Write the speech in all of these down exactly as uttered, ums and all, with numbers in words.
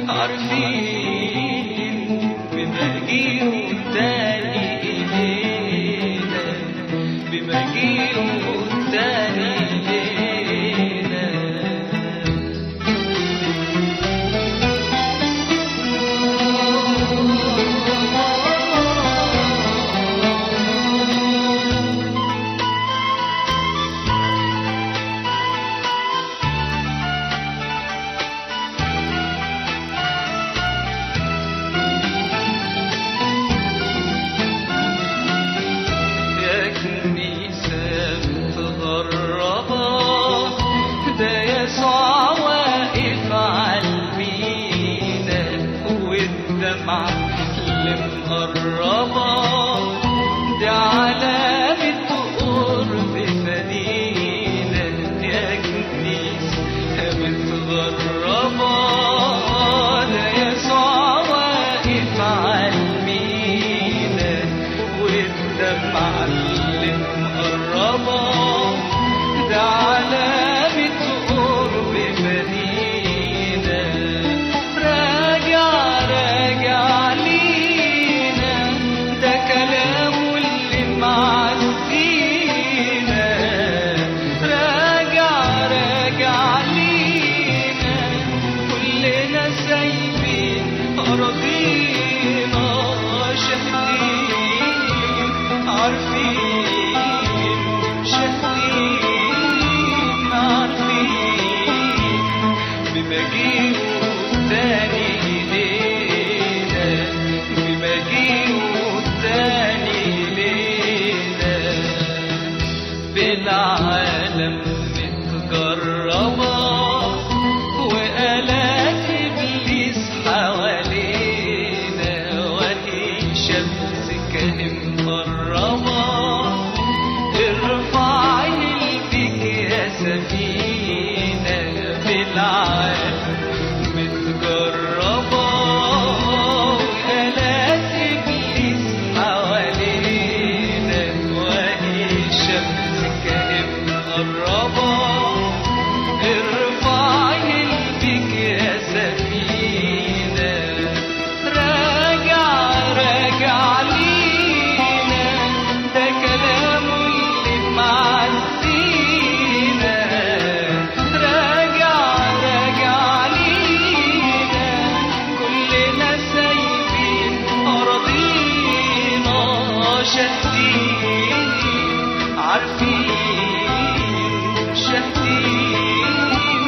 عارفين بمجيئه التاني إلينا، بمجيئه التاني إلينا. ده يسوع واقف عالمينا، والدمعة اللي مقربة دي علامة قرب فدينا. يا كنيسة متغربة، ده يسوع واقف عالمينا، والدمعة اللي مقربة ده علامة قرب مدينة. راجع راجع لينا، ده كلامه اللي معزينا. راجع راجع لينا، كلنا سايبين أراضينا، شاهدين عارفين شاهدين عارفين بمجيئه التاني إلينا، بمجيئه التاني إلينا. بالعالم متجربة وآلات إبليس حوالينا، وهي شمس كان مقربة. ارفعي لبك يا سفينة، بالعالم متجربة وآلات إبليس حوالينا، وهي شمس كان مقربة. ارفعي لبك يا سفينة. راجع راجع لينا، ده كلامه اللي معزينا. راجع راجع لينا، كلنا سايبين أراضينا، شاهدين عارفين شاهدين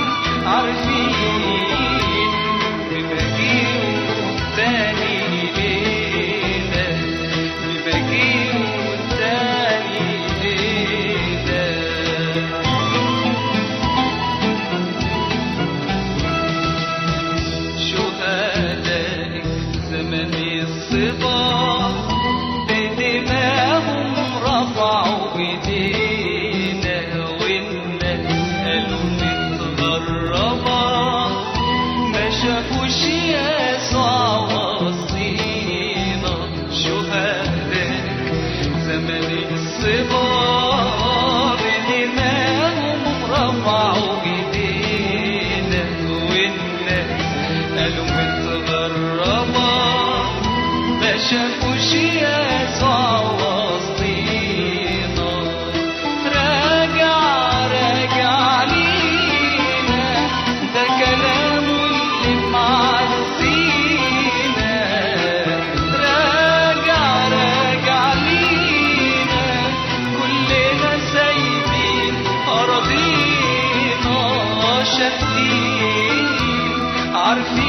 عارفين بمجيئه التاني إلينا، بمجيئه التاني إلينا. شهدائك زمن الصبا، بدماهم رفعوا ايدينا، والناس قالوا متغربة ما شافوش يسوع وصينا. شهدائك زمن الصبا، بدماهم رفعوا ايدينا، والناس قالوا متغربة ما شافوش يسوع وسطينا. راجع راجع لينا، ده كلامه اللي معزينا. راجع راجع لينا، كلنا سايبين أراضينا، شاهدين عارفين